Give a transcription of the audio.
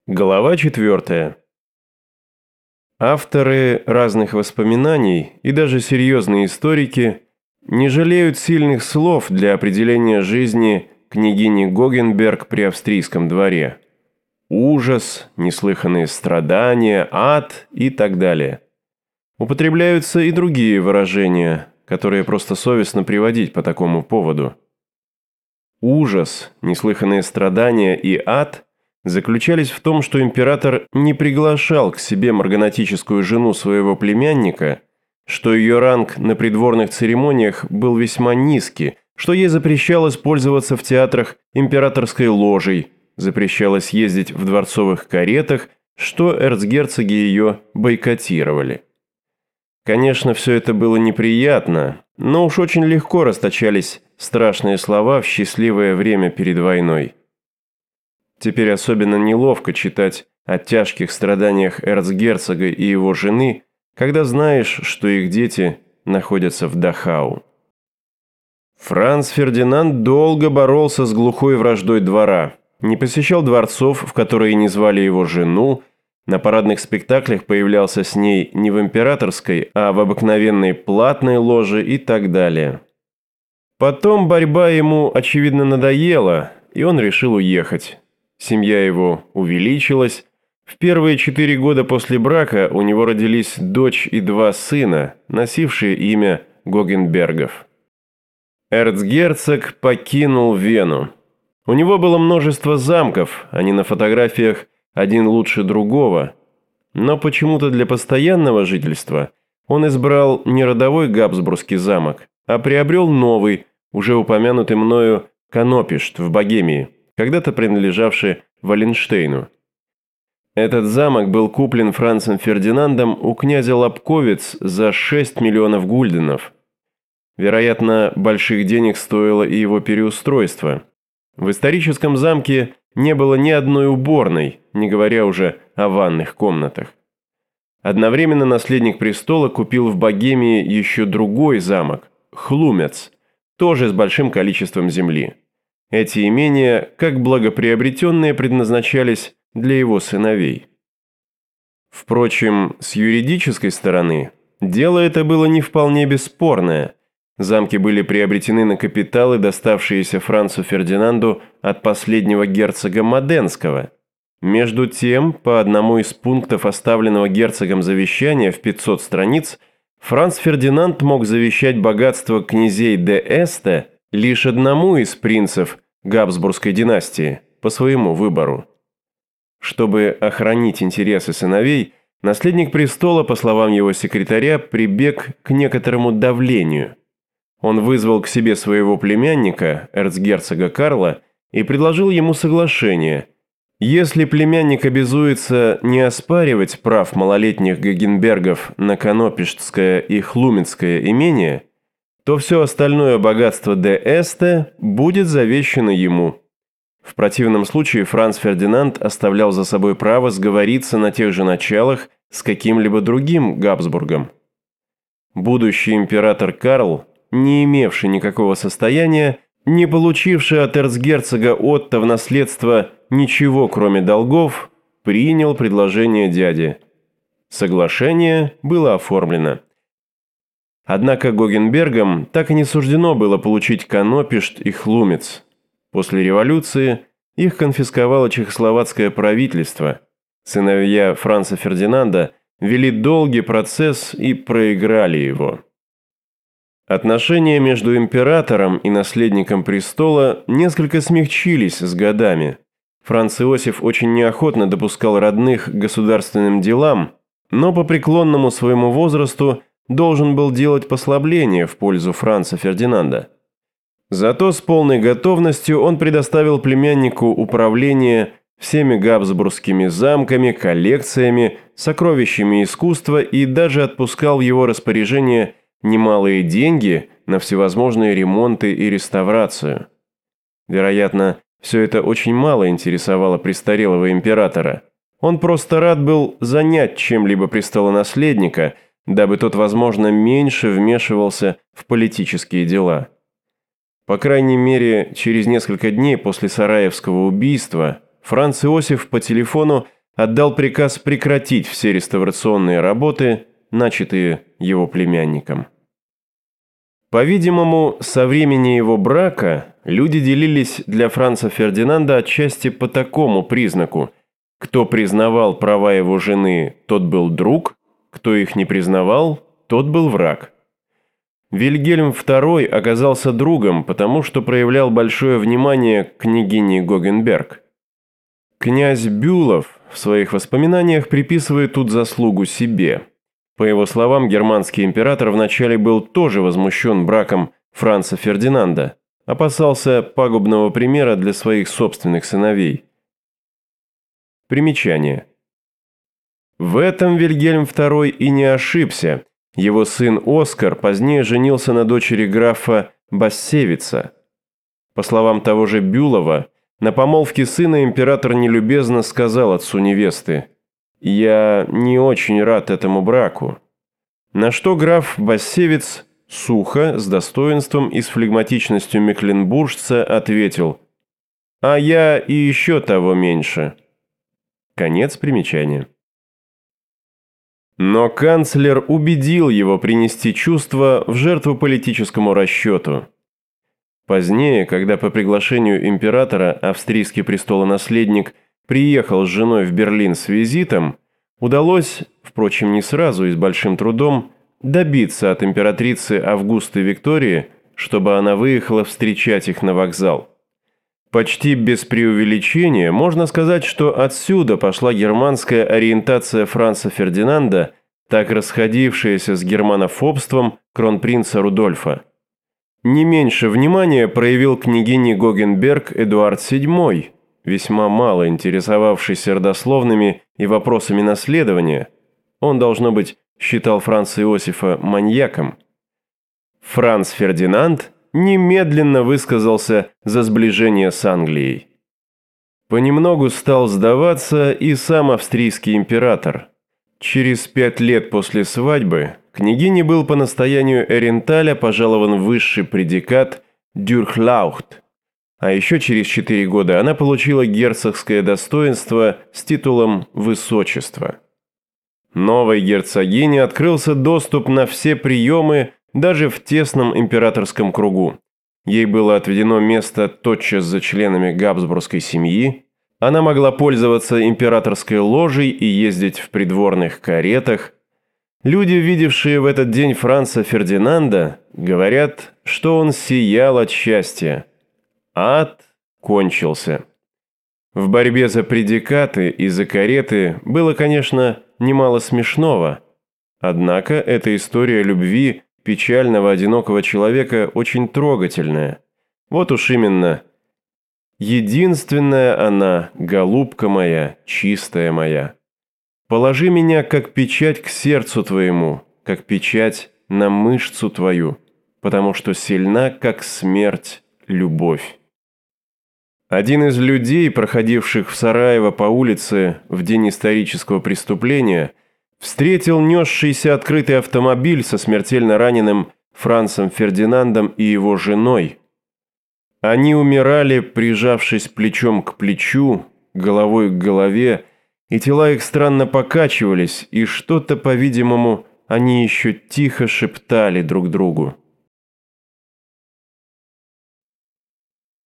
Глава 4. Авторы разных воспоминаний и даже серьезные историки не жалеют сильных слов для определения жизни княгини Гогенберг при австрийском дворе. Ужас, неслыханные страдания, ад и так далее. Употребляются и другие выражения, которые просто совестно приводить по такому поводу. Ужас, неслыханные страдания и ад заключались в том, что император не приглашал к себе марганатическую жену своего племянника, что ее ранг на придворных церемониях был весьма низкий, что ей запрещалось пользоваться в театрах императорской ложей, запрещалось ездить в дворцовых каретах, что эрцгерцоги ее бойкотировали. Конечно, все это было неприятно, но уж очень легко расточались страшные слова в счастливое время перед войной. Теперь особенно неловко читать о тяжких страданиях эрцгерцога и его жены, когда знаешь, что их дети находятся в Дахау. Франц Фердинанд долго боролся с глухой враждой двора, не посещал дворцов, в которые не звали его жену, на парадных спектаклях появлялся с ней не в императорской, а в обыкновенной платной ложе и так далее. Потом борьба ему, очевидно, надоела, и он решил уехать. Семья его увеличилась. В первые 4 года после брака у него родились дочь и 2 сына, носившие имя Гогенбергов. Эрцгерцог покинул Вену. У него было множество замков, они на фотографиях один лучше другого. Но почему-то для постоянного жительства он избрал не родовой Габсбургский замок, а приобрел новый, уже упомянутый мною Канопишт в Богемии, когда-то принадлежавший Валенштейну. Этот замок был куплен Францем Фердинандом у князя Лобковиц за 6 миллионов гульденов. Вероятно, больших денег стоило и его переустройство. В историческом замке не было ни одной уборной, не говоря уже о ванных комнатах. Одновременно наследник престола купил в Богемии еще другой замок – Хлумец, тоже с большим количеством земли. Эти имения, как благоприобретенные, предназначались для его сыновей. Впрочем, с юридической стороны, дело это было не вполне бесспорное. Замки были приобретены на капиталы, доставшиеся Францу Фердинанду от последнего герцога Моденского. Между тем, по одному из пунктов оставленного герцогом завещания в 500 страниц, Франц Фердинанд мог завещать богатство князей де Эсте лишь одному из принцев Габсбургской династии по своему выбору. Чтобы охранить интересы сыновей, наследник престола, по словам его секретаря, прибег к некоторому давлению. Он вызвал к себе своего племянника, эрцгерцога Карла, и предложил ему соглашение. Если племянник обязуется не оспаривать прав малолетних Гогенбергов на Канопиштское и Хлумецкое имение, то все остальное богатство де Эсте будет завещано ему. В противном случае Франц Фердинанд оставлял за собой право сговориться на тех же началах с каким-либо другим Габсбургом. Будущий император Карл, не имевший никакого состояния, не получивший от эрцгерцога Отто в наследство ничего, кроме долгов, принял предложение дяди. Соглашение было оформлено. Однако Гогенбергам так и не суждено было получить Канопишт и Хлумец. После революции их конфисковало чехословацкое правительство. Сыновья Франца Фердинанда вели долгий процесс и проиграли его. Отношения между императором и наследником престола несколько смягчились с годами. Франц Иосиф очень неохотно допускал родных к государственным делам, но по преклонному своему возрасту должен был делать послабление в пользу Франца Фердинанда. Зато с полной готовностью он предоставил племяннику управление всеми габсбургскими замками, коллекциями, сокровищами искусства и даже отпускал в его распоряжение немалые деньги на всевозможные ремонты и реставрацию. Вероятно, все это очень мало интересовало престарелого императора. Он просто рад был занять чем-либо престолонаследника, дабы тот, возможно, меньше вмешивался в политические дела. По крайней мере, через несколько дней после Сараевского убийства Франц Иосиф по телефону отдал приказ прекратить все реставрационные работы, начатые его племянником. По-видимому, со времени его брака люди делились для Франца Фердинанда отчасти по такому признаку: кто признавал права его жены, тот был друг, кто их не признавал, тот был враг. Вильгельм II оказался другом, потому что проявлял большое внимание к княгине Гогенберг. Князь Бюлов в своих воспоминаниях приписывает тут заслугу себе. По его словам, германский император вначале был тоже возмущен браком Франца Фердинанда, опасался пагубного примера для своих собственных сыновей. Примечание. В этом Вильгельм II и не ошибся. Его сын Оскар позднее женился на дочери графа Бассевица. По словам того же Бюлова, на помолвке сына император нелюбезно сказал отцу невесты: «Я не очень рад этому браку». На что граф Бассевиц сухо, с достоинством и с флегматичностью мекленбуржца ответил: «А я и еще того меньше». Конец примечания. Но канцлер убедил его принести чувства в жертву политическому расчету. Позднее, когда по приглашению императора австрийский престолонаследник приехал с женой в Берлин с визитом, удалось, впрочем, не сразу и с большим трудом, добиться от императрицы Августы Виктории, чтобы она выехала встречать их на вокзал. Почти без преувеличения можно сказать, что отсюда пошла германская ориентация Франца Фердинанда, так расходившаяся с германофобством кронпринца Рудольфа. Не меньше внимания проявил княгине Гогенберг Эдуард VII, весьма мало интересовавшийся родословными и вопросами наследования. Он, должно быть, считал Франца Иосифа маньяком. Франц Фердинанд немедленно высказался за сближение с Англией. Понемногу стал сдаваться и сам австрийский император. Через 5 лет после свадьбы княгине был по настоянию Эренталя пожалован высший предикат «Дюрхлаухт», а еще через 4 года она получила герцогское достоинство с титулом «Высочество». Новой герцогине открылся доступ на все приемы даже в тесном императорском кругу. Ей было отведено место тотчас за членами габсбургской семьи, она могла пользоваться императорской ложей и ездить в придворных каретах. Люди, видевшие в этот день Франца Фердинанда, говорят, что он сиял от счастья. Ад кончился. В борьбе за предикаты и за кареты было, конечно, немало смешного. Однако эта история любви печального одинокого человека очень трогательная. Вот уж именно: «Единственная она, голубка моя, чистая моя. Положи меня, как печать к сердцу твоему, как печать на мышцу твою, потому что сильна, как смерть, любовь». Один из людей, проходивших в Сараево по улице в день исторического преступления, встретил несшийся открытый автомобиль со смертельно раненым Францем Фердинандом и его женой. Они умирали, прижавшись плечом к плечу, головой к голове, и тела их странно покачивались, и что-то, по-видимому, они еще тихо шептали друг другу.